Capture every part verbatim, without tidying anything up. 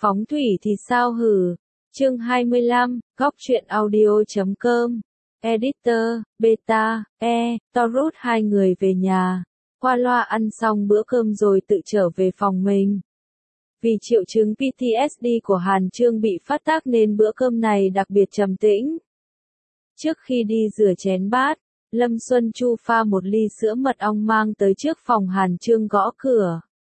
Phóng thủy thì sao hử? Chương hai mươi lăm, góc truyện audio chấm com. Editor, Beta, E, Torut hai người về nhà. Qua loa ăn xong bữa cơm rồi tự trở về phòng mình. Vì triệu chứng pê tê ét đê của Hàn Chương bị phát tác nên bữa cơm này đặc biệt trầm tĩnh. Trước khi đi rửa chén bát, Lâm Xuân Chu pha một ly sữa mật ong mang tới trước phòng Hàn Chương gõ cửa.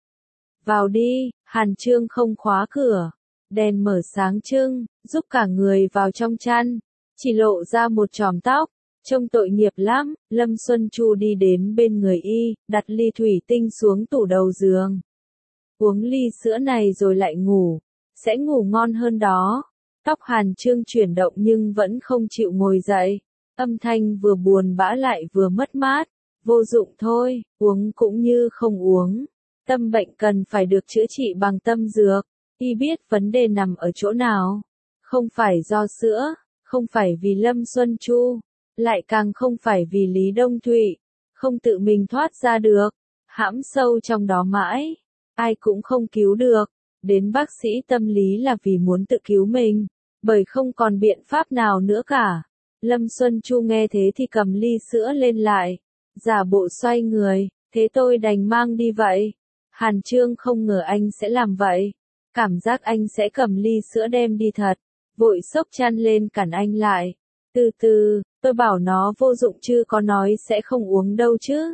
Vào đi, Hàn Chương không khóa cửa. Đèn mở sáng trưng, giúp cả người vào trong chăn. Chỉ lộ ra một chòm tóc, trông tội nghiệp lắm. Lâm Xuân Chu đi đến bên người y, đặt ly thủy tinh xuống tủ đầu giường. Uống ly sữa này rồi lại ngủ, sẽ ngủ ngon hơn đó. Tóc Hàn Chương chuyển động nhưng vẫn không chịu ngồi dậy. Âm thanh vừa buồn bã lại vừa mất mát. Vô dụng thôi, uống cũng như không uống. Tâm bệnh cần phải được chữa trị bằng tâm dược. Y biết vấn đề nằm ở chỗ nào. Không phải do sữa, không phải vì Lâm Xuân Chu, lại càng không phải vì Lý Đông Thụy. Không tự mình thoát ra được, hãm sâu trong đó mãi. Ai cũng không cứu được. Đến bác sĩ tâm lý là vì muốn tự cứu mình, bởi không còn biện pháp nào nữa cả. Lâm Xuân Chu nghe thế thì cầm ly sữa lên lại, giả bộ xoay người, thế tôi đành mang đi vậy. Hàn Chương không ngờ anh sẽ làm vậy. Cảm giác anh sẽ cầm ly sữa đem đi thật. Vội xốc chăn lên cản anh lại. Từ từ, tôi bảo nó vô dụng chứ có nói sẽ không uống đâu chứ.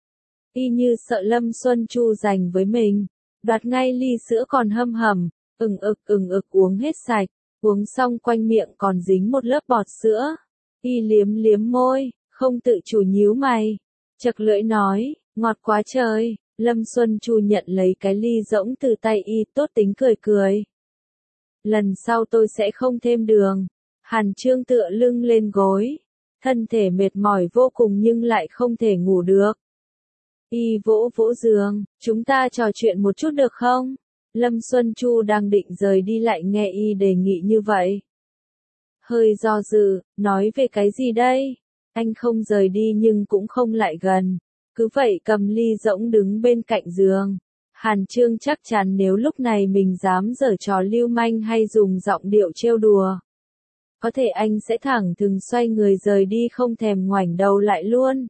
Y như sợ Lâm Xuân Chu giành với mình. Đoạt ngay ly sữa còn hâm hầm, ừng ực ừng ực uống hết sạch. Uống xong quanh miệng còn dính một lớp bọt sữa. Y liếm liếm môi, không tự chủ nhíu mày. Chật lưỡi nói, ngọt quá trời. Lâm Xuân Chu nhận lấy cái ly rỗng từ tay y, tốt tính cười cười. Lần sau tôi sẽ không thêm đường. Hàn Chương tựa lưng lên gối. Thân thể mệt mỏi vô cùng nhưng lại không thể ngủ được. Y vỗ vỗ giường, chúng ta trò chuyện một chút được không? Lâm Xuân Chu đang định rời đi lại nghe y đề nghị như vậy. Hơi do dự, nói về cái gì đây? Anh không rời đi nhưng cũng không lại gần. Cứ vậy cầm ly rỗng đứng bên cạnh giường. Hàn Chương chắc chắn nếu lúc này mình dám giở trò lưu manh hay dùng giọng điệu trêu đùa, có thể anh sẽ thẳng thừng xoay người rời đi không thèm ngoảnh đầu lại luôn.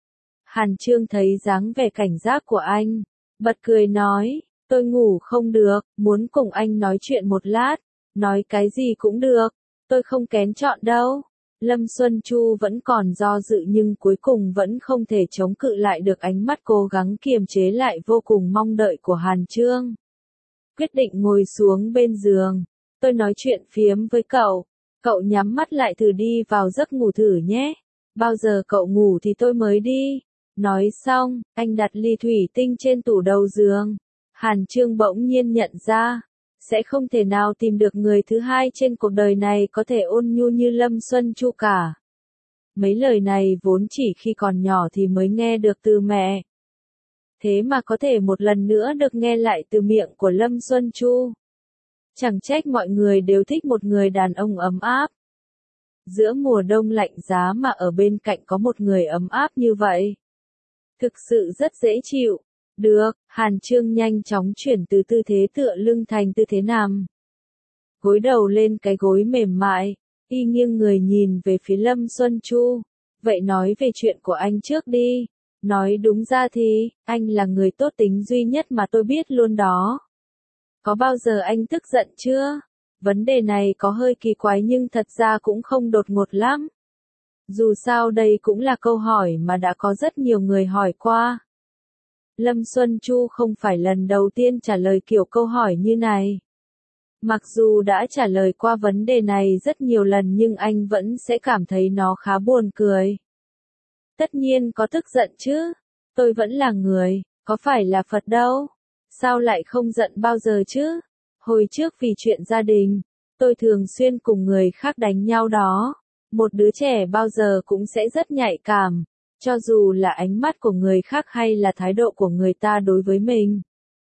Hàn Chương thấy dáng vẻ cảnh giác của anh, bật cười nói, tôi ngủ không được, muốn cùng anh nói chuyện một lát, nói cái gì cũng được, tôi không kén chọn đâu. Lâm Xuân Chu vẫn còn do dự nhưng cuối cùng vẫn không thể chống cự lại được ánh mắt cố gắng kiềm chế lại vô cùng mong đợi của Hàn Chương. Quyết định ngồi xuống bên giường, tôi nói chuyện phiếm với cậu, cậu nhắm mắt lại thử đi vào giấc ngủ thử nhé, bao giờ cậu ngủ thì tôi mới đi. Nói xong, anh đặt ly thủy tinh trên tủ đầu giường. Hàn Chương bỗng nhiên nhận ra, sẽ không thể nào tìm được người thứ hai trên cuộc đời này có thể ôn nhu như Lâm Xuân Chu cả. Mấy lời này vốn chỉ khi còn nhỏ thì mới nghe được từ mẹ. Thế mà có thể một lần nữa được nghe lại từ miệng của Lâm Xuân Chu. Chẳng trách mọi người đều thích một người đàn ông ấm áp. Giữa mùa đông lạnh giá mà ở bên cạnh có một người ấm áp như vậy. Thực sự rất dễ chịu. Được, Hàn Chương nhanh chóng chuyển từ tư thế tựa lưng thành tư thế nằm. Gối đầu lên cái gối mềm mại, y nghiêng người nhìn về phía Lâm Xuân Chu. Vậy nói về chuyện của anh trước đi. Nói đúng ra thì, anh là người tốt tính duy nhất mà tôi biết luôn đó. Có bao giờ anh tức giận chưa? Vấn đề này có hơi kỳ quái nhưng thật ra cũng không đột ngột lắm. Dù sao đây cũng là câu hỏi mà đã có rất nhiều người hỏi qua. Lâm Xuân Chu không phải lần đầu tiên trả lời kiểu câu hỏi như này. Mặc dù đã trả lời qua vấn đề này rất nhiều lần nhưng anh vẫn sẽ cảm thấy nó khá buồn cười. Tất nhiên có tức giận chứ. Tôi vẫn là người, có phải là Phật đâu. Sao lại không giận bao giờ chứ? Hồi trước vì chuyện gia đình, tôi thường xuyên cùng người khác đánh nhau đó. Một đứa trẻ bao giờ cũng sẽ rất nhạy cảm. Cho dù là ánh mắt của người khác hay là thái độ của người ta đối với mình.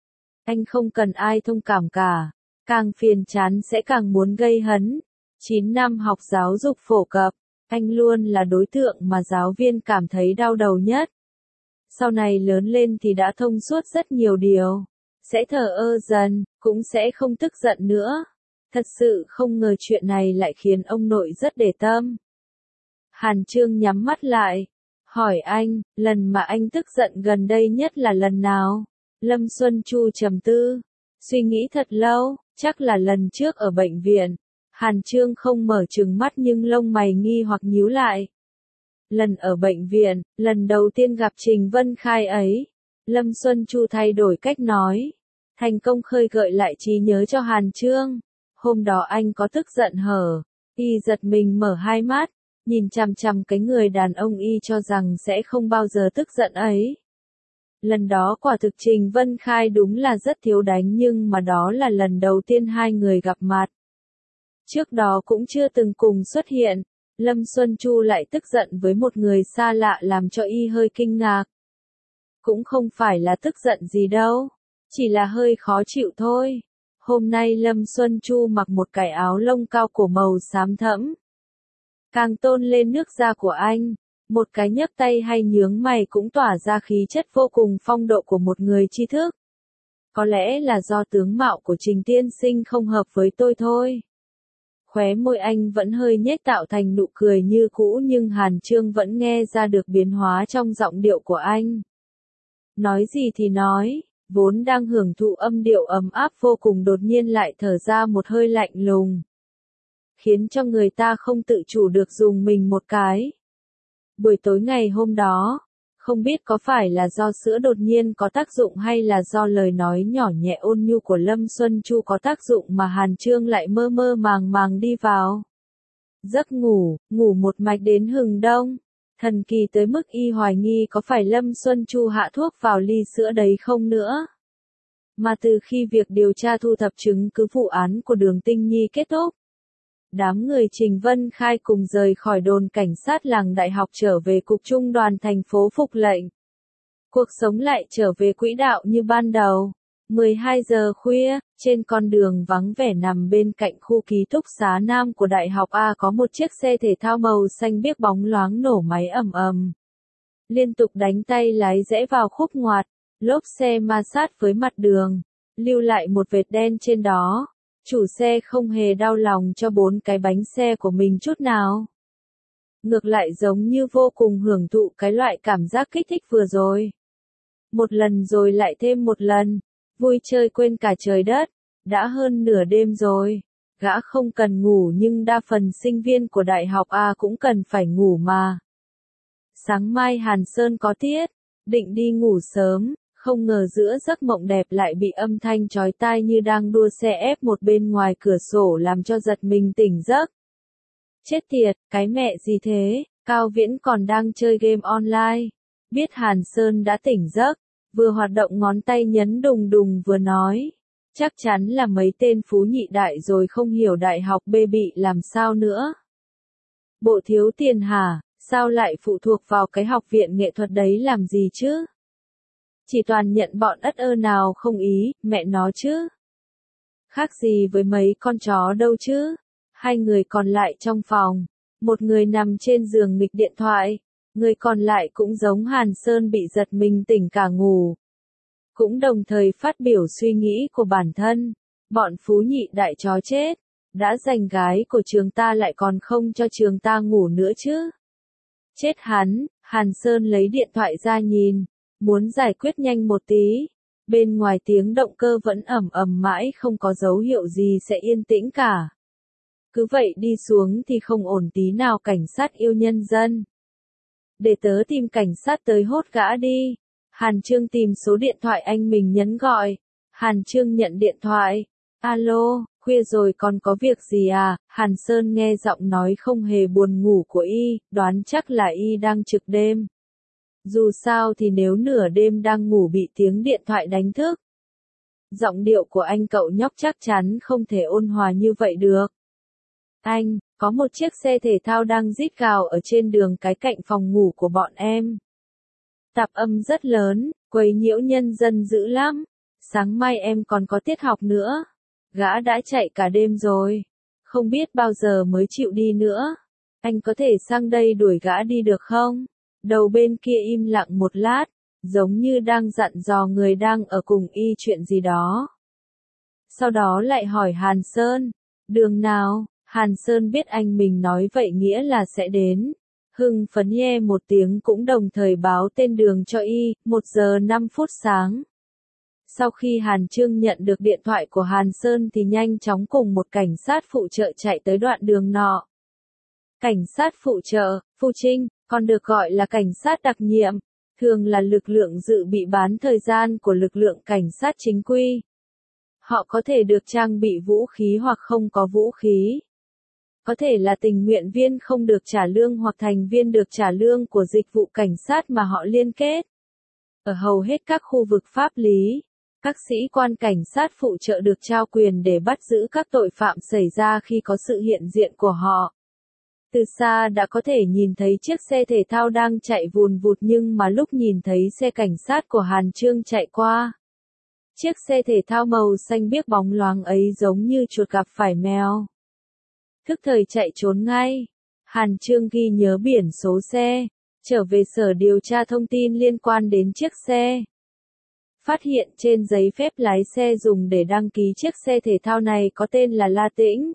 Anh không cần ai thông cảm cả. Càng phiền chán sẽ càng muốn gây hấn. chín năm học giáo dục phổ cập, anh luôn là đối tượng mà giáo viên cảm thấy đau đầu nhất. Sau này lớn lên thì đã thông suốt rất nhiều điều. sẽ thờ ơ dần, cũng sẽ không tức giận nữa. Thật sự không ngờ chuyện này lại khiến ông nội rất để tâm. Hàn Chương nhắm mắt lại, hỏi anh, lần mà anh tức giận gần đây nhất là lần nào? Lâm Xuân Chu trầm tư, suy nghĩ thật lâu, chắc là lần trước ở bệnh viện. Hàn Chương không mở trừng mắt nhưng lông mày nghi hoặc nhíu lại. Lần ở bệnh viện, lần đầu tiên gặp Trình Vân Khai ấy. Lâm Xuân Chu thay đổi cách nói, thành công khơi gợi lại trí nhớ cho Hàn Chương. Hôm đó anh có tức giận hở? Y giật mình mở hai mắt, nhìn chằm chằm cái người đàn ông y cho rằng sẽ không bao giờ tức giận ấy. Lần đó quả thực Trình Vân Khai đúng là rất thiếu đánh nhưng mà đó là lần đầu tiên hai người gặp mặt. Trước đó cũng chưa từng cùng xuất hiện, Lâm Xuân Chu lại tức giận với một người xa lạ làm cho y hơi kinh ngạc. Cũng không phải là tức giận gì đâu, chỉ là hơi khó chịu thôi. Hôm nay Lâm Xuân Chu mặc một cái áo lông cao cổ màu xám thẫm, càng tôn lên nước da của anh, một cái nhấc tay hay nhướng mày cũng tỏa ra khí chất vô cùng phong độ của một người tri thức. Có lẽ là do tướng mạo của Trình tiên sinh không hợp với tôi thôi. Khóe môi anh vẫn hơi nhếch tạo thành nụ cười như cũ nhưng Hàn Chương vẫn nghe ra được biến hóa trong giọng điệu của anh. Nói gì thì nói, vốn đang hưởng thụ âm điệu ấm áp vô cùng đột nhiên lại thở ra một hơi lạnh lùng, khiến cho người ta không tự chủ được dùng mình một cái. Buổi tối ngày hôm đó, không biết có phải là do sữa đột nhiên có tác dụng hay là do lời nói nhỏ nhẹ ôn nhu của Lâm Xuân Chu có tác dụng mà Hàn Chương lại mơ mơ màng màng đi vào giấc ngủ, ngủ một mạch đến hừng đông. Thần kỳ tới mức y hoài nghi có phải Lâm Xuân Chu hạ thuốc vào ly sữa đấy không nữa. Mà từ khi việc điều tra thu thập chứng cứ vụ án của Đường Tinh Nhi kết thúc, đám người Trình Vân Khai cùng rời khỏi đồn cảnh sát làng đại học trở về cục trung đoàn thành phố phục lệnh. Cuộc sống lại trở về quỹ đạo như ban đầu. mười hai giờ khuya, trên con đường vắng vẻ nằm bên cạnh khu ký túc xá Nam của Đại học A có một chiếc xe thể thao màu xanh biếc bóng loáng nổ máy ầm ầm. Liên tục đánh tay lái rẽ vào khúc ngoặt, lốp xe ma sát với mặt đường, lưu lại một vệt đen trên đó. Chủ xe không hề đau lòng cho bốn cái bánh xe của mình chút nào. Ngược lại giống như vô cùng hưởng thụ cái loại cảm giác kích thích vừa rồi. Một lần rồi lại thêm một lần, vui chơi quên cả trời đất, đã hơn nửa đêm rồi. Gã không cần ngủ nhưng đa phần sinh viên của Đại học A cũng cần phải ngủ mà. Sáng mai Hàn Sơn có tiết, định đi ngủ sớm. Không ngờ giữa giấc mộng đẹp lại bị âm thanh chói tai như đang đua xe ép một bên ngoài cửa sổ làm cho giật mình tỉnh giấc. Chết tiệt, cái mẹ gì thế, Cao Viễn còn đang chơi game online. Biết Hàn Sơn đã tỉnh giấc, vừa hoạt động ngón tay nhấn đùng đùng vừa nói. Chắc chắn là mấy tên phú nhị đại rồi không hiểu đại học bê bị làm sao nữa. Bộ thiếu tiền hả, sao lại phụ thuộc vào cái học viện nghệ thuật đấy làm gì chứ? Chỉ toàn nhận bọn ất ơ nào không ý, mẹ nó chứ. Khác gì với mấy con chó đâu chứ. Hai người còn lại trong phòng, một người nằm trên giường nghịch điện thoại, người còn lại cũng giống Hàn Sơn bị giật mình tỉnh cả ngủ. Cũng đồng thời phát biểu suy nghĩ của bản thân, bọn phú nhị đại chó chết, đã giành gái của trường ta lại còn không cho trường ta ngủ nữa chứ. Chết hắn, Hàn Sơn lấy điện thoại ra nhìn. Muốn giải quyết nhanh một tí, bên ngoài tiếng động cơ vẫn ầm ầm mãi không có dấu hiệu gì sẽ yên tĩnh cả. Cứ vậy đi xuống thì không ổn tí nào. Cảnh sát yêu nhân dân. Để tớ tìm cảnh sát tới hốt gã đi. Hàn Chương tìm số điện thoại anh mình nhấn gọi. Hàn Chương nhận điện thoại. Alo, khuya rồi còn có việc gì à? Hàn Sơn nghe giọng nói không hề buồn ngủ của y, đoán chắc là y đang trực đêm. Dù sao thì nếu nửa đêm đang ngủ bị tiếng điện thoại đánh thức, giọng điệu của anh cậu nhóc chắc chắn không thể ôn hòa như vậy được. Anh, có một chiếc xe thể thao đang rít gào ở trên đường cái cạnh phòng ngủ của bọn em. Tạp âm rất lớn, quấy nhiễu nhân dân dữ lắm. Sáng mai em còn có tiết học nữa. Gã đã chạy cả đêm rồi. Không biết bao giờ mới chịu đi nữa. Anh có thể sang đây đuổi gã đi được không? Đầu bên kia im lặng một lát, giống như đang dặn dò người đang ở cùng y chuyện gì đó. Sau đó lại hỏi Hàn Sơn, đường nào? Hàn Sơn biết anh mình nói vậy nghĩa là sẽ đến. Hưng phấn nhe một tiếng cũng đồng thời báo tên đường cho y, một giờ năm phút sáng. Sau khi Hàn Chương nhận được điện thoại của Hàn Sơn thì nhanh chóng cùng một cảnh sát phụ trợ chạy tới đoạn đường nọ. Cảnh sát phụ trợ, Phu Trinh, còn được gọi là cảnh sát đặc nhiệm, thường là lực lượng dự bị bán thời gian của lực lượng cảnh sát chính quy. Họ có thể được trang bị vũ khí hoặc không có vũ khí. Có thể là tình nguyện viên không được trả lương hoặc thành viên được trả lương của dịch vụ cảnh sát mà họ liên kết. Ở hầu hết các khu vực pháp lý, các sĩ quan cảnh sát phụ trợ được trao quyền để bắt giữ các tội phạm xảy ra khi có sự hiện diện của họ. Từ xa đã có thể nhìn thấy chiếc xe thể thao đang chạy vùn vụt nhưng mà lúc nhìn thấy xe cảnh sát của Hàn Chương chạy qua, chiếc xe thể thao màu xanh biếc bóng loáng ấy giống như chuột gặp phải mèo. Thức thời chạy trốn ngay. Hàn Chương ghi nhớ biển số xe, trở về sở điều tra thông tin liên quan đến chiếc xe. Phát hiện trên giấy phép lái xe dùng để đăng ký chiếc xe thể thao này có tên là La Tĩnh.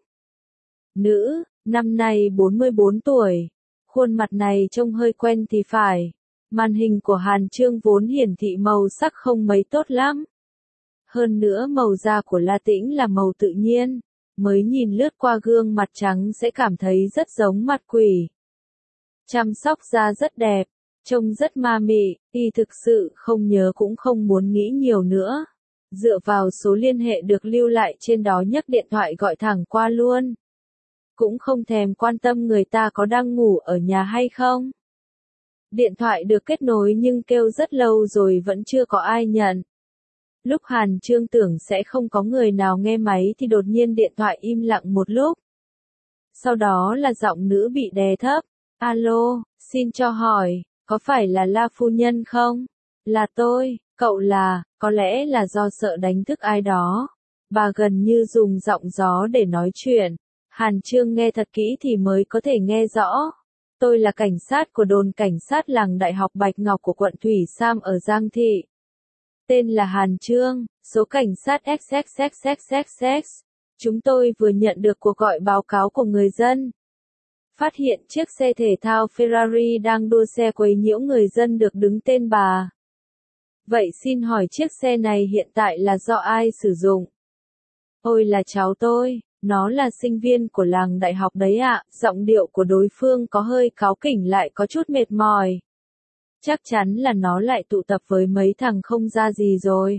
Nữ, năm nay bốn mươi bốn tuổi. Khuôn mặt này trông hơi quen thì phải. Màn hình của Hàn Chương vốn hiển thị màu sắc không mấy tốt lắm. Hơn nữa màu da của La Tĩnh là màu tự nhiên. Mới nhìn lướt qua gương mặt trắng sẽ cảm thấy rất giống mặt quỷ. Chăm sóc da rất đẹp, trông rất ma mị, y thực sự không nhớ cũng không muốn nghĩ nhiều nữa. Dựa vào số liên hệ được lưu lại trên đó nhấc điện thoại gọi thẳng qua luôn. Cũng không thèm quan tâm người ta có đang ngủ ở nhà hay không. Điện thoại được kết nối nhưng kêu rất lâu rồi vẫn chưa có ai nhận. Lúc Hàn Chương tưởng sẽ không có người nào nghe máy thì đột nhiên điện thoại im lặng một lúc. Sau đó là giọng nữ bị đè thấp. Alo, xin cho hỏi, có phải là La phu nhân không? Là tôi, cậu là, có lẽ là do sợ đánh thức ai đó. Bà gần như dùng giọng gió để nói chuyện. Hàn Chương nghe thật kỹ thì mới có thể nghe rõ. Tôi là cảnh sát của đồn cảnh sát làng Đại học Bạch Ngọc của quận Thủy Sam ở Giang Thị. Tên là Hàn Chương, số cảnh sát ích ích ích ích ích ích. Chúng tôi vừa nhận được cuộc gọi báo cáo của người dân. Phát hiện chiếc xe thể thao Ferrari đang đua xe quấy nhiễu người dân được đứng tên bà. Vậy xin hỏi chiếc xe này hiện tại là do ai sử dụng? Ôi là cháu tôi, nó là sinh viên của làng đại học đấy ạ. Giọng điệu của đối phương có hơi cáu kỉnh lại có chút mệt mỏi. Chắc chắn là nó lại tụ tập với mấy thằng không ra gì rồi.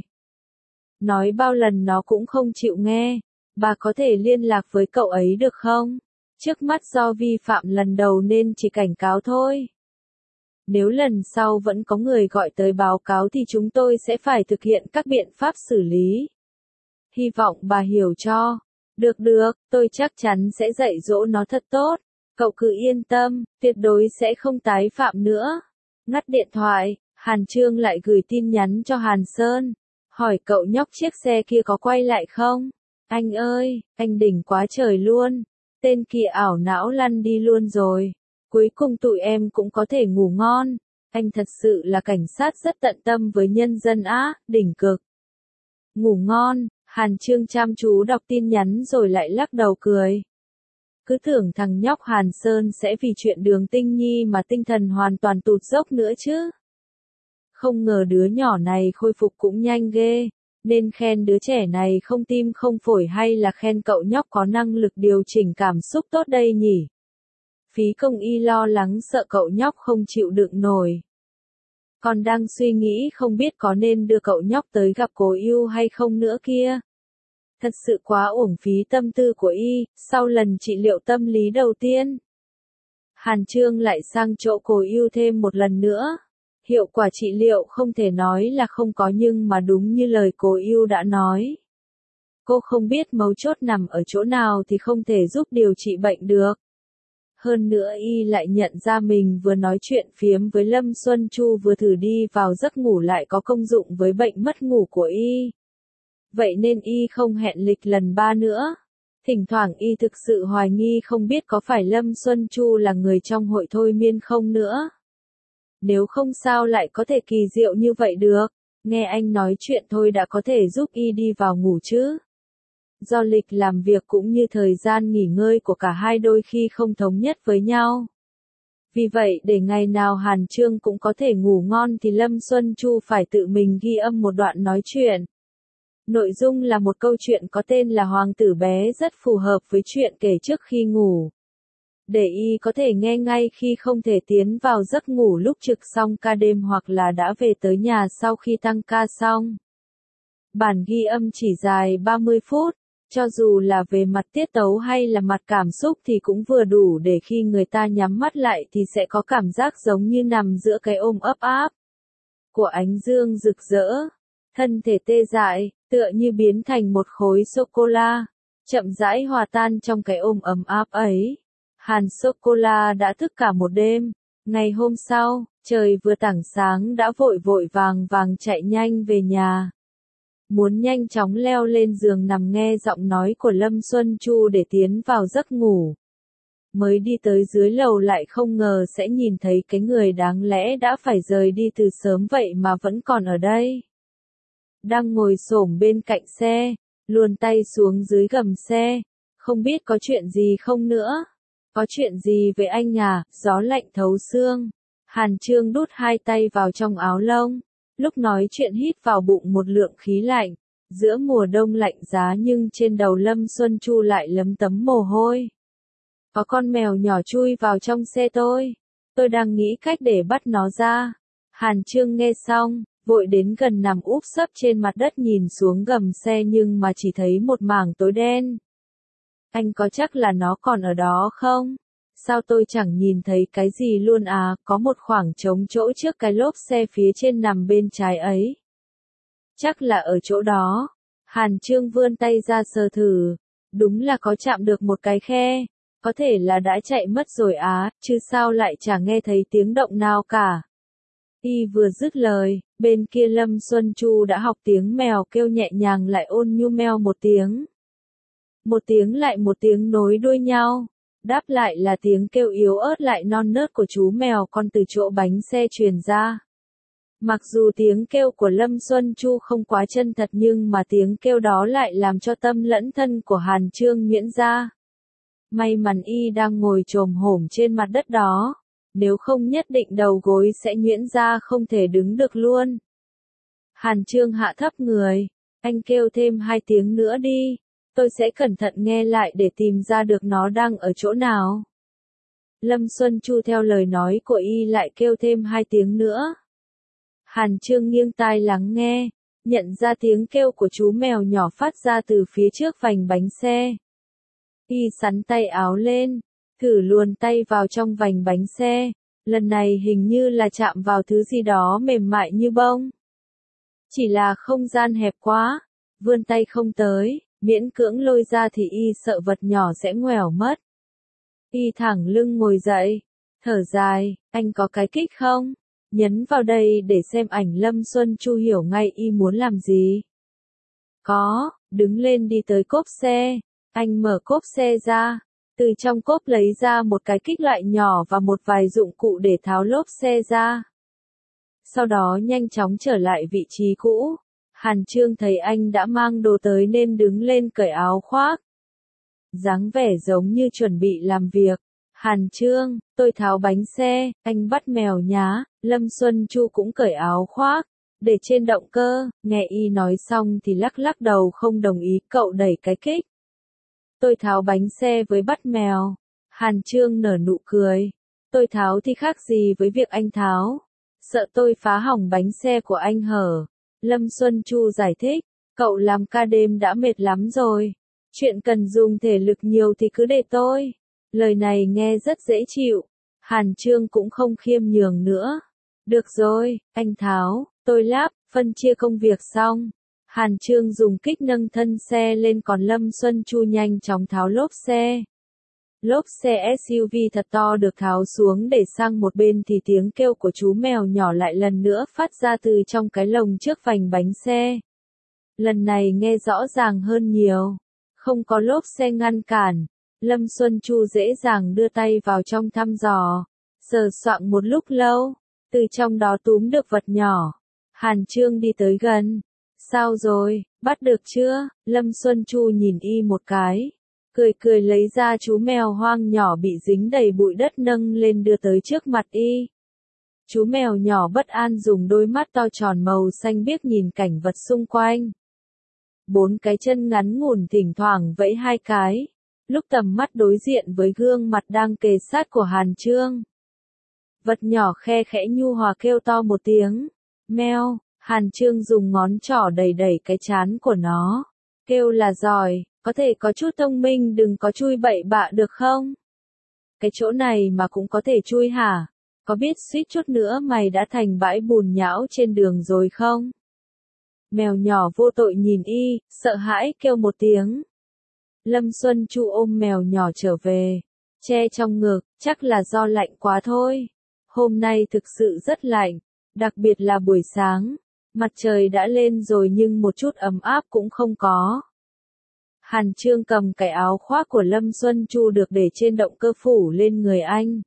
Nói bao lần nó cũng không chịu nghe. Bà có thể liên lạc với cậu ấy được không? Trước mắt do vi phạm lần đầu nên chỉ cảnh cáo thôi. Nếu lần sau vẫn có người gọi tới báo cáo thì chúng tôi sẽ phải thực hiện các biện pháp xử lý. Hy vọng bà hiểu cho. Được được, tôi chắc chắn sẽ dạy dỗ nó thật tốt. Cậu cứ yên tâm, tuyệt đối sẽ không tái phạm nữa. Ngắt điện thoại, Hàn Chương lại gửi tin nhắn cho Hàn Sơn. Hỏi cậu nhóc chiếc xe kia có quay lại không? Anh ơi, anh đỉnh quá trời luôn. Tên kia ảo não lăn đi luôn rồi. Cuối cùng tụi em cũng có thể ngủ ngon. Anh thật sự là cảnh sát rất tận tâm với nhân dân á, đỉnh cực. Ngủ ngon, Hàn Chương chăm chú đọc tin nhắn rồi lại lắc đầu cười. Cứ tưởng thằng nhóc Hàn Sơn sẽ vì chuyện Đường Tinh Nhi mà tinh thần hoàn toàn tụt dốc nữa chứ. Không ngờ đứa nhỏ này khôi phục cũng nhanh ghê. Nên khen đứa trẻ này không tim không phổi hay là khen cậu nhóc có năng lực điều chỉnh cảm xúc tốt đây nhỉ? Phí công y lo lắng sợ cậu nhóc không chịu đựng nổi. Còn đang suy nghĩ không biết có nên đưa cậu nhóc tới gặp cô yêu hay không nữa kia. Thật sự quá uổng phí tâm tư của y, sau lần trị liệu tâm lý đầu tiên. Hàn Chương lại sang chỗ cô yêu thêm một lần nữa. Hiệu quả trị liệu không thể nói là không có nhưng mà đúng như lời cô yêu đã nói. Cô không biết mấu chốt nằm ở chỗ nào thì không thể giúp điều trị bệnh được. Hơn nữa y lại nhận ra mình vừa nói chuyện phiếm với Lâm Xuân Chu vừa thử đi vào giấc ngủ lại có công dụng với bệnh mất ngủ của y. Vậy nên y không hẹn lịch lần ba nữa. Thỉnh thoảng y thực sự hoài nghi không biết có phải Lâm Xuân Chu là người trong hội thôi miên không nữa. Nếu không sao lại có thể kỳ diệu như vậy được. Nghe anh nói chuyện thôi đã có thể giúp y đi vào ngủ chứ. Do lịch làm việc cũng như thời gian nghỉ ngơi của cả hai đôi khi không thống nhất với nhau. Vì vậy để ngày nào Hàn Chương cũng có thể ngủ ngon thì Lâm Xuân Chu phải tự mình ghi âm một đoạn nói chuyện. Nội dung là một câu chuyện có tên là Hoàng tử bé rất phù hợp với chuyện kể trước khi ngủ. Để y có thể nghe ngay khi không thể tiến vào giấc ngủ lúc trực xong ca đêm hoặc là đã về tới nhà sau khi tăng ca xong. Bản ghi âm chỉ dài ba mươi phút, cho dù là về mặt tiết tấu hay là mặt cảm xúc thì cũng vừa đủ để khi người ta nhắm mắt lại thì sẽ có cảm giác giống như nằm giữa cái ôm ấp áp của ánh dương rực rỡ. Thân thể tê dại, tựa như biến thành một khối sô-cô-la, chậm rãi hòa tan trong cái ôm ấm áp ấy. Hàn sô-cô-la đã thức cả một đêm. Ngày hôm sau, trời vừa tảng sáng đã vội vội vàng vàng chạy nhanh về nhà. Muốn nhanh chóng leo lên giường nằm nghe giọng nói của Lâm Xuân Chu để tiến vào giấc ngủ. Mới đi tới dưới lầu lại không ngờ sẽ nhìn thấy cái người đáng lẽ đã phải rời đi từ sớm vậy mà vẫn còn ở đây. Đang ngồi xổm bên cạnh xe, luồn tay xuống dưới gầm xe, không biết có chuyện gì không nữa. Có chuyện gì với anh à, gió lạnh thấu xương. Hàn Chương đút hai tay vào trong áo lông, lúc nói chuyện hít vào bụng một lượng khí lạnh. Giữa mùa đông lạnh giá nhưng trên đầu Lâm Xuân Chu lại lấm tấm mồ hôi. Có con mèo nhỏ chui vào trong xe tôi. Tôi đang nghĩ cách để bắt nó ra. Hàn Chương nghe xong, vội đến gần nằm úp sấp trên mặt đất nhìn xuống gầm xe nhưng mà chỉ thấy một mảng tối đen. Anh có chắc là nó còn ở đó không? Sao tôi chẳng nhìn thấy cái gì luôn à, có một khoảng trống chỗ trước cái lốp xe phía trên nằm bên trái ấy. Chắc là ở chỗ đó. Hàn Chương vươn tay ra sờ thử. Đúng là có chạm được một cái khe. Có thể là đã chạy mất rồi á, chứ sao lại chả nghe thấy tiếng động nào cả. Y vừa dứt lời, bên kia Lâm Xuân Chu đã học tiếng mèo kêu nhẹ nhàng lại ôn nhu meo một tiếng. Một tiếng lại một tiếng nối đuôi nhau. Đáp lại là tiếng kêu yếu ớt lại non nớt của chú mèo con từ chỗ bánh xe truyền ra. Mặc dù tiếng kêu của Lâm Xuân Chu không quá chân thật nhưng mà tiếng kêu đó lại làm cho tâm lẫn thân của Hàn Chương nhuyễn ra. May mắn y đang ngồi chồm hổm trên mặt đất đó. Nếu không nhất định đầu gối sẽ nhuyễn ra không thể đứng được luôn. Hàn Chương hạ thấp người. Anh kêu thêm hai tiếng nữa đi. Tôi sẽ cẩn thận nghe lại để tìm ra được nó đang ở chỗ nào. Lâm Xuân Chu theo lời nói của y lại kêu thêm hai tiếng nữa. Hàn Chương nghiêng tai lắng nghe, nhận ra tiếng kêu của chú mèo nhỏ phát ra từ phía trước vành bánh xe. Y sắn tay áo lên, thử luồn tay vào trong vành bánh xe, lần này hình như là chạm vào thứ gì đó mềm mại như bông. Chỉ là không gian hẹp quá, vươn tay không tới. Miễn cưỡng lôi ra thì y sợ vật nhỏ sẽ ngoẻo mất. Y thẳng lưng ngồi dậy, thở dài, anh có cái kích không? Nhấn vào đây để xem ảnh. Lâm Xuân Chu hiểu ngay y muốn làm gì. Có, đứng lên đi tới cốp xe. Anh mở cốp xe ra, từ trong cốp lấy ra một cái kích loại nhỏ và một vài dụng cụ để tháo lốp xe ra. Sau đó nhanh chóng trở lại vị trí cũ. Hàn Chương thấy anh đã mang đồ tới nên đứng lên cởi áo khoác. Dáng vẻ giống như chuẩn bị làm việc. Hàn Chương, tôi tháo bánh xe, anh bắt mèo nhá. Lâm Xuân Chu cũng cởi áo khoác, để trên động cơ. Nghe y nói xong thì lắc lắc đầu không đồng ý. Cậu đẩy cái kích. Tôi tháo bánh xe với bắt mèo. Hàn Chương nở nụ cười. Tôi tháo thì khác gì với việc anh tháo. Sợ tôi phá hỏng bánh xe của anh hở. Lâm Xuân Chu giải thích, cậu làm ca đêm đã mệt lắm rồi. Chuyện cần dùng thể lực nhiều thì cứ để tôi. Lời này nghe rất dễ chịu. Hàn Chương cũng không khiêm nhường nữa. Được rồi, anh tháo, tôi láp, phân chia công việc xong. Hàn Chương dùng kích nâng thân xe lên còn Lâm Xuân Chu nhanh chóng tháo lốp xe. Lốp xe ét u vê thật to được tháo xuống để sang một bên thì tiếng kêu của chú mèo nhỏ lại lần nữa phát ra từ trong cái lồng trước vành bánh xe. Lần này nghe rõ ràng hơn nhiều. Không có lốp xe ngăn cản. Lâm Xuân Chu dễ dàng đưa tay vào trong thăm dò. Sờ soạng một lúc lâu. từ trong đó túm được vật nhỏ. Hàn Chương đi tới gần. Sao rồi, bắt được chưa? Lâm Xuân Chu nhìn y một cái. Cười cười lấy ra chú mèo hoang nhỏ bị dính đầy bụi đất nâng lên đưa tới trước mặt y. Chú mèo nhỏ bất an dùng đôi mắt to tròn màu xanh biếc nhìn cảnh vật xung quanh. Bốn cái chân ngắn ngủn thỉnh thoảng vẫy hai cái. Lúc tầm mắt đối diện với gương mặt đang kề sát của Hàn Chương. Vật nhỏ khe khẽ nhu hòa kêu to một tiếng. Meo, Hàn Chương dùng ngón trỏ đẩy đẩy cái trán của nó. Kêu là giỏi, có thể có chút thông minh đừng có chui bậy bạ được không? Cái chỗ này mà cũng có thể chui hả? Có biết suýt chút nữa mày đã thành bãi bùn nhão trên đường rồi không? Mèo nhỏ vô tội nhìn y, sợ hãi kêu một tiếng. Lâm Xuân Chu ôm mèo nhỏ trở về, che trong ngực, chắc là do lạnh quá thôi. Hôm nay thực sự rất lạnh, đặc biệt là buổi sáng. Mặt trời đã lên rồi nhưng một chút ấm áp cũng không có. Hàn Chương cầm cái áo khoác của Lâm Xuân Chu được để trên động cơ phủ lên người anh.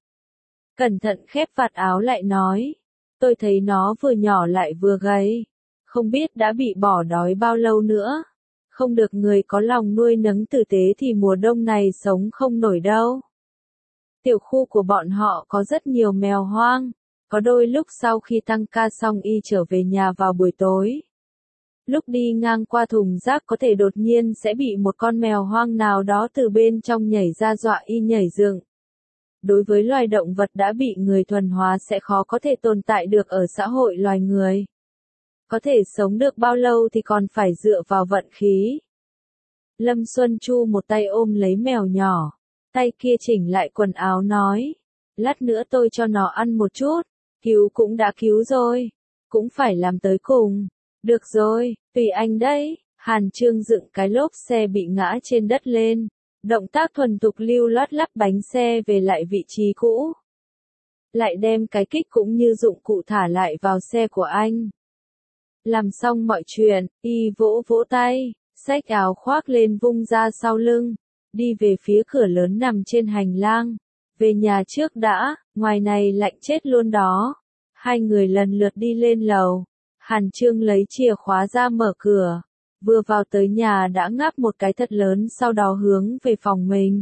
Cẩn thận khép vạt áo lại nói. Tôi thấy nó vừa nhỏ lại vừa gầy. Không biết đã bị bỏ đói bao lâu nữa. Không được người có lòng nuôi nấng tử tế thì mùa đông này sống không nổi đâu. Tiểu khu của bọn họ có rất nhiều mèo hoang. Có đôi lúc sau khi tăng ca xong y trở về nhà vào buổi tối. Lúc đi ngang qua thùng rác có thể đột nhiên sẽ bị một con mèo hoang nào đó từ bên trong nhảy ra dọa y nhảy dựng. Đối với loài động vật đã bị người thuần hóa sẽ khó có thể tồn tại được ở xã hội loài người. Có thể sống được bao lâu thì còn phải dựa vào vận khí. Lâm Xuân Chu một tay ôm lấy mèo nhỏ, tay kia chỉnh lại quần áo nói. Lát nữa tôi cho nó ăn một chút, cứu cũng đã cứu rồi, cũng phải làm tới cùng. Được rồi, tùy anh đấy. Hàn Chương dựng cái lốp xe bị ngã trên đất lên. Động tác thuần thục lưu loát lắp bánh xe về lại vị trí cũ. Lại đem cái kích cũng như dụng cụ thả lại vào xe của anh. Làm xong mọi chuyện, y vỗ vỗ tay, xách áo khoác lên vung ra sau lưng. Đi về phía cửa lớn nằm trên hành lang. Về nhà trước đã, ngoài này lạnh chết luôn đó. Hai người lần lượt đi lên lầu. Hàn Chương lấy chìa khóa ra mở cửa. Vừa vào tới nhà đã ngáp một cái thật lớn sau đó hướng về phòng mình.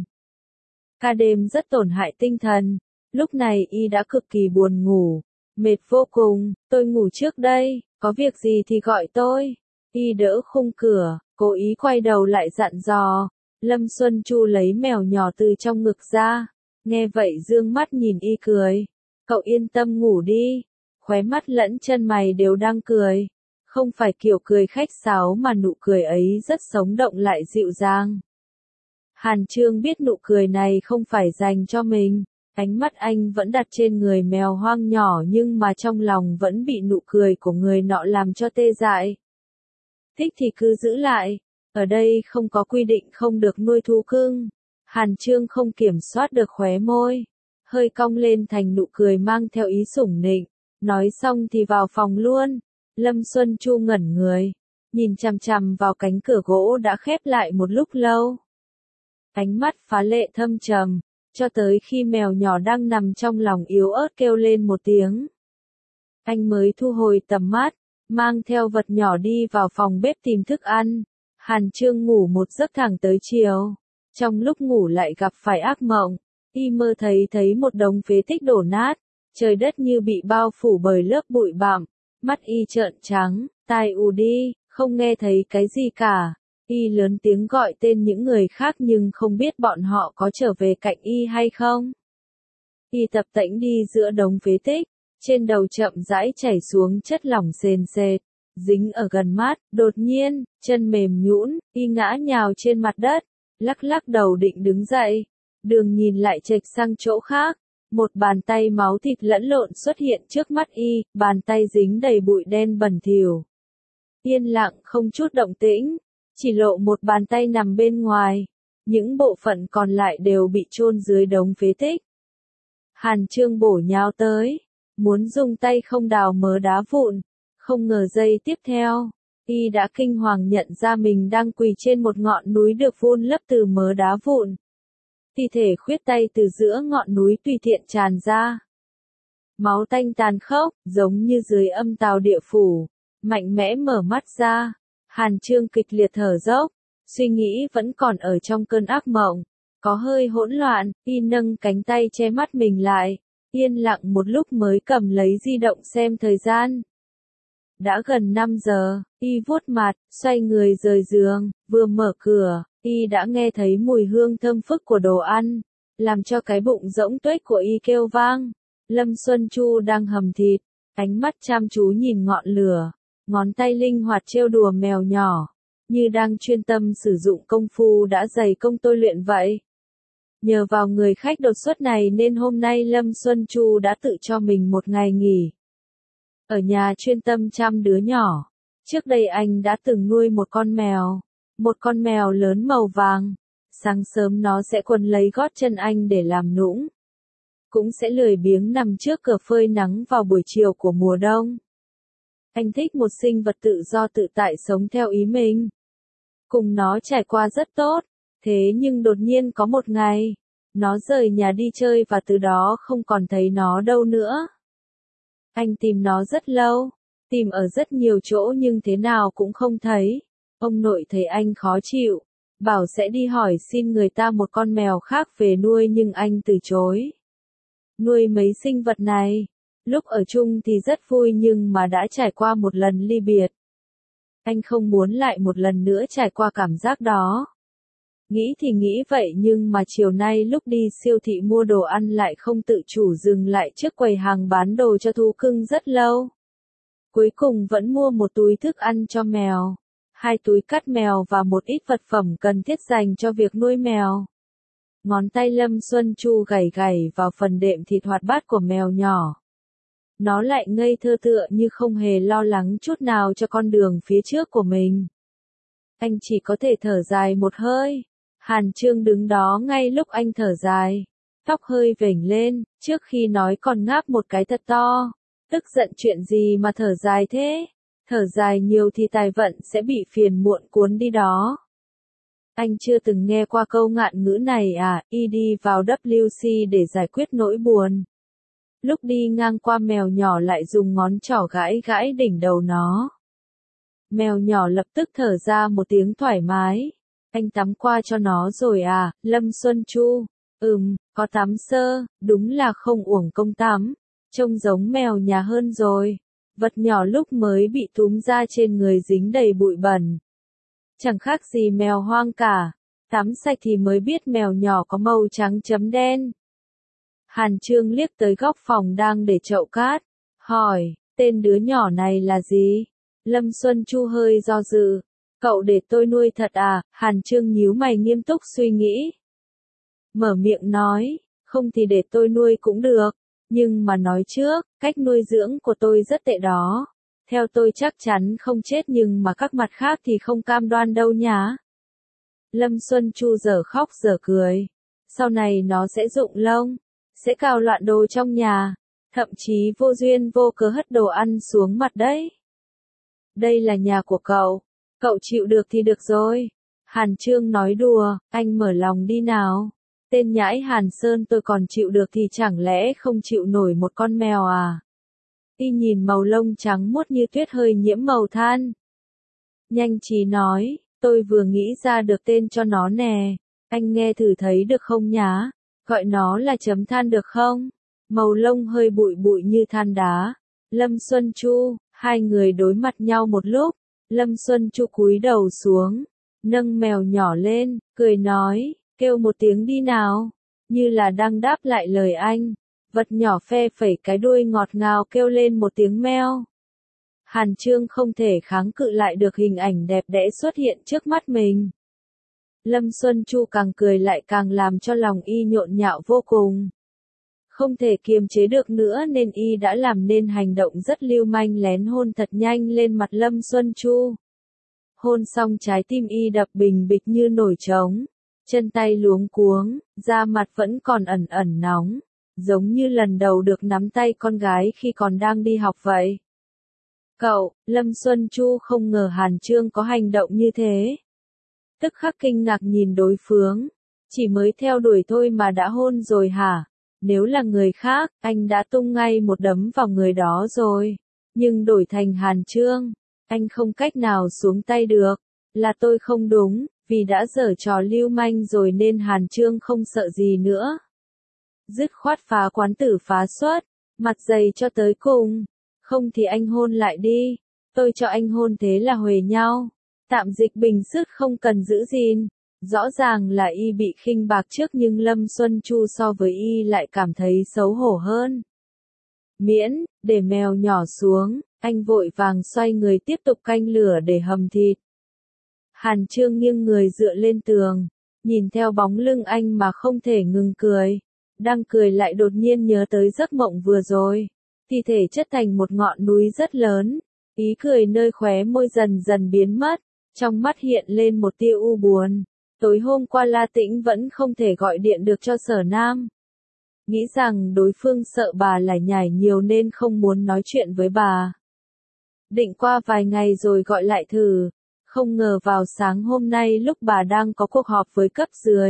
Ca đêm rất tổn hại tinh thần. Lúc này y đã cực kỳ buồn ngủ. Mệt vô cùng, tôi ngủ trước đây, có việc gì thì gọi tôi. Y đỡ khung cửa, cố ý quay đầu lại dặn dò. Lâm Xuân Chu lấy mèo nhỏ từ trong ngực ra. Nghe vậy dương mắt nhìn y cười. Cậu yên tâm ngủ đi. Khóe mắt lẫn chân mày đều đang cười. Không phải kiểu cười khách sáo mà nụ cười ấy rất sống động lại dịu dàng. Hàn Chương biết nụ cười này không phải dành cho mình. Ánh mắt anh vẫn đặt trên người mèo hoang nhỏ nhưng mà trong lòng vẫn bị nụ cười của người nọ làm cho tê dại. Thích thì cứ giữ lại. Ở đây không có quy định không được nuôi thú cưng. Hàn Chương không kiểm soát được khóe môi. Hơi cong lên thành nụ cười mang theo ý sủng nịnh. Nói xong thì vào phòng luôn. Lâm Xuân Chu ngẩn người. Nhìn chằm chằm vào cánh cửa gỗ đã khép lại một lúc lâu. Ánh mắt phá lệ thâm trầm. Cho tới khi mèo nhỏ đang nằm trong lòng yếu ớt kêu lên một tiếng. Anh mới thu hồi tầm mắt. Mang theo vật nhỏ đi vào phòng bếp tìm thức ăn. Hàn Chương ngủ một giấc thẳng tới chiều. Trong lúc ngủ lại gặp phải ác mộng. Y mơ thấy thấy một đống phế tích đổ nát. Trời đất như bị bao phủ bởi lớp bụi bặm. Mắt y trợn trắng, tai ù đi, không nghe thấy cái gì cả. Y lớn tiếng gọi tên những người khác nhưng không biết bọn họ có trở về cạnh y hay không. Y tập tễnh đi giữa đống phế tích, trên đầu chậm rãi chảy xuống chất lỏng sền sệt, dính ở gần mắt, đột nhiên, chân mềm nhũn, y ngã nhào trên mặt đất, lắc lắc đầu định đứng dậy. Đường nhìn lại chệch sang chỗ khác. Một bàn tay máu thịt lẫn lộn xuất hiện trước mắt y, bàn tay dính đầy bụi đen bẩn thỉu. Yên lặng không chút động tĩnh, chỉ lộ một bàn tay nằm bên ngoài, những bộ phận còn lại đều bị chôn dưới đống phế tích. Hàn Chương bổ nhào tới, muốn dùng tay không đào mớ đá vụn, không ngờ giây tiếp theo, y đã kinh hoàng nhận ra mình đang quỳ trên một ngọn núi được vun lấp từ mớ đá vụn. Thi thể khuyết tay từ giữa ngọn núi tùy tiện tràn ra. Máu tanh tàn khốc, giống như dưới âm tào địa phủ. Mạnh mẽ mở mắt ra. Hàn Chương kịch liệt thở dốc. Suy nghĩ vẫn còn ở trong cơn ác mộng. Có hơi hỗn loạn, y nâng cánh tay che mắt mình lại. Yên lặng một lúc mới cầm lấy di động xem thời gian. Đã gần năm giờ, y vuốt mặt, xoay người rời giường, vừa mở cửa, y đã nghe thấy mùi hương thơm phức của đồ ăn, làm cho cái bụng rỗng tuếch của y kêu vang. Lâm Xuân Chu đang hầm thịt, ánh mắt chăm chú nhìn ngọn lửa, ngón tay linh hoạt trêu đùa mèo nhỏ, như đang chuyên tâm sử dụng công phu đã dày công tôi luyện vậy. Nhờ vào người khách đột xuất này nên hôm nay Lâm Xuân Chu đã tự cho mình một ngày nghỉ. Ở nhà chuyên tâm chăm đứa nhỏ. Trước đây anh đã từng nuôi một con mèo. Một con mèo lớn màu vàng. Sáng sớm nó sẽ quấn lấy gót chân anh để làm nũng. Cũng sẽ lười biếng nằm trước cửa phơi nắng vào buổi chiều của mùa đông. Anh thích một sinh vật tự do tự tại sống theo ý mình. Cùng nó trải qua rất tốt. Thế nhưng đột nhiên có một ngày, nó rời nhà đi chơi và từ đó không còn thấy nó đâu nữa. Anh tìm nó rất lâu, tìm ở rất nhiều chỗ nhưng thế nào cũng không thấy. Ông nội thấy anh khó chịu, bảo sẽ đi hỏi xin người ta một con mèo khác về nuôi nhưng anh từ chối. Nuôi mấy sinh vật này, lúc ở chung thì rất vui nhưng mà đã trải qua một lần ly biệt. Anh không muốn lại một lần nữa trải qua cảm giác đó. Nghĩ thì nghĩ vậy nhưng mà chiều nay lúc đi siêu thị mua đồ ăn lại không tự chủ dừng lại trước quầy hàng bán đồ cho thú cưng rất lâu. Cuối cùng vẫn mua một túi thức ăn cho mèo, hai túi cát mèo và một ít vật phẩm cần thiết dành cho việc nuôi mèo. Ngón tay Lâm Xuân Chu gảy gảy vào phần đệm thịt hoạt bát của mèo nhỏ. Nó lại ngây thơ tựa như không hề lo lắng chút nào cho con đường phía trước của mình. Anh chỉ có thể thở dài một hơi. Hàn Chương đứng đó ngay lúc anh thở dài, tóc hơi vểnh lên, trước khi nói còn ngáp một cái thật to. Tức giận chuyện gì mà thở dài thế? Thở dài nhiều thì tài vận sẽ bị phiền muộn cuốn đi đó. Anh chưa từng nghe qua câu ngạn ngữ này à, y đi vào W C để giải quyết nỗi buồn. Lúc đi ngang qua mèo nhỏ lại dùng ngón trỏ gãi gãi đỉnh đầu nó. Mèo nhỏ lập tức thở ra một tiếng thoải mái. Anh tắm qua cho nó rồi à, Lâm Xuân Chu? Ừm, có tắm sơ, đúng là không uổng công tắm. Trông giống mèo nhà hơn rồi. Vật nhỏ lúc mới bị túm ra trên người dính đầy bụi bẩn. Chẳng khác gì mèo hoang cả. Tắm sạch thì mới biết mèo nhỏ có màu trắng chấm đen. Hàn Chương liếc tới góc phòng đang để chậu cát. Hỏi, tên đứa nhỏ này là gì? Lâm Xuân Chu hơi do dự. Cậu để tôi nuôi thật à? Hàn Chương nhíu mày nghiêm túc suy nghĩ. Mở miệng nói, không thì để tôi nuôi cũng được. Nhưng mà nói trước, cách nuôi dưỡng của tôi rất tệ đó. Theo tôi chắc chắn không chết nhưng mà các mặt khác thì không cam đoan đâu nhá. Lâm Xuân Chu giờ khóc giờ cười. Sau này nó sẽ rụng lông, sẽ cào loạn đồ trong nhà, thậm chí vô duyên vô cớ hất đồ ăn xuống mặt đấy. Đây là nhà của cậu, cậu chịu được thì được rồi. Hàn Chương nói đùa, anh mở lòng đi nào. Tên nhãi Hàn Sơn tôi còn chịu được thì chẳng lẽ không chịu nổi một con mèo à? Y nhìn màu lông trắng muốt như tuyết hơi nhiễm màu than. Nhanh trí nói, tôi vừa nghĩ ra được tên cho nó nè. Anh nghe thử thấy được không nhá? Gọi nó là chấm than được không? Màu lông hơi bụi bụi như than đá. Lâm Xuân Chu, hai người đối mặt nhau một lúc. Lâm Xuân Chu cúi đầu xuống, nâng mèo nhỏ lên, cười nói, kêu một tiếng đi nào. Như là đang đáp lại lời anh. Vật nhỏ phe phẩy cái đuôi ngọt ngào kêu lên một tiếng meo. Hàn Chương không thể kháng cự lại được hình ảnh đẹp đẽ xuất hiện trước mắt mình. Lâm Xuân Chu càng cười lại càng làm cho lòng y nhộn nhạo vô cùng. Không thể kiềm chế được nữa nên y đã làm nên hành động rất lưu manh lén hôn thật nhanh lên mặt Lâm Xuân Chu. Hôn xong trái tim y đập bình bịch như nổi trống, chân tay luống cuống, da mặt vẫn còn ẩn ẩn nóng, giống như lần đầu được nắm tay con gái khi còn đang đi học vậy. Cậu, Lâm Xuân Chu không ngờ Hàn Chương có hành động như thế. Tức khắc kinh ngạc nhìn đối phương, chỉ mới theo đuổi thôi mà đã hôn rồi hả? Nếu là người khác, anh đã tung ngay một đấm vào người đó rồi. Nhưng đổi thành Hàn Chương, anh không cách nào xuống tay được. Là tôi không đúng, vì đã giở trò lưu manh rồi nên Hàn Chương không sợ gì nữa. Dứt khoát phá quán tử phá xuất, mặt dày cho tới cùng. Không thì anh hôn lại đi. Tôi cho anh hôn thế là huề nhau. Tạm dịch bình sức không cần giữ gìn. Rõ ràng là y bị khinh bạc trước nhưng Lâm Xuân Chu so với y lại cảm thấy xấu hổ hơn. Miễn, để mèo nhỏ xuống, anh vội vàng xoay người tiếp tục canh lửa để hầm thịt. Hàn Chương nghiêng người dựa lên tường, nhìn theo bóng lưng anh mà không thể ngừng cười. Đang cười lại đột nhiên nhớ tới giấc mộng vừa rồi. Thi thể chất thành một ngọn núi rất lớn. Ý cười nơi khóe môi dần dần biến mất, trong mắt hiện lên một tia u buồn. Tối hôm qua La Tĩnh vẫn không thể gọi điện được cho Sở Nam. Nghĩ rằng đối phương sợ bà lải nhải nhiều nên không muốn nói chuyện với bà. Định qua vài ngày rồi gọi lại thử. Không ngờ vào sáng hôm nay lúc bà đang có cuộc họp với cấp dưới.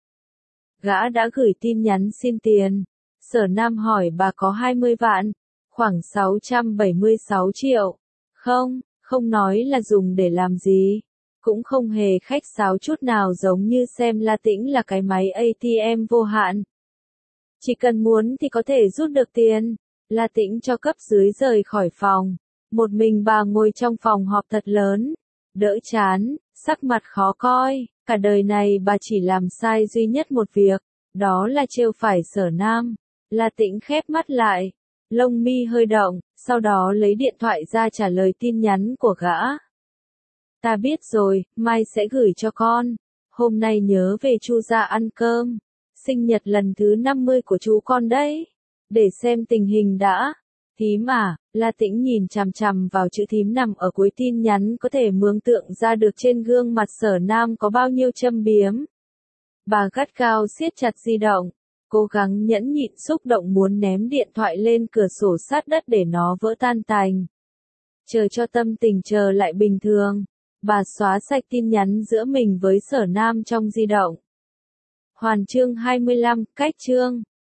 Gã đã gửi tin nhắn xin tiền. Sở Nam hỏi bà có hai mươi vạn, khoảng sáu trăm bảy mươi sáu triệu. Không, không nói là dùng để làm gì. Cũng không hề khách sáo chút nào giống như xem La Tĩnh là cái máy a tê em vô hạn. Chỉ cần muốn thì có thể rút được tiền. La Tĩnh cho cấp dưới rời khỏi phòng. Một mình bà ngồi trong phòng họp thật lớn. Đỡ chán, sắc mặt khó coi. Cả đời này bà chỉ làm sai duy nhất một việc. Đó là trêu phải Sở Nam. La Tĩnh khép mắt lại. Lông mi hơi động. Sau đó lấy điện thoại ra trả lời tin nhắn của gã. Ta biết rồi, mai sẽ gửi cho con. Hôm nay nhớ về Chu gia ăn cơm. Sinh nhật lần thứ năm mươi của chú con đấy. Để xem tình hình đã. Thím à, La Tĩnh nhìn chằm chằm vào chữ thím nằm ở cuối tin nhắn có thể mường tượng ra được trên gương mặt Sở Nam có bao nhiêu châm biếm. Bà gắt gao siết chặt di động. Cố gắng nhẫn nhịn xúc động muốn ném điện thoại lên cửa sổ sát đất để nó vỡ tan tành. Chờ cho tâm tình trở lại bình thường. Bà xóa sạch tin nhắn giữa mình với Sở Nam trong di động. Hoàn chương hai mươi lăm, cách chương.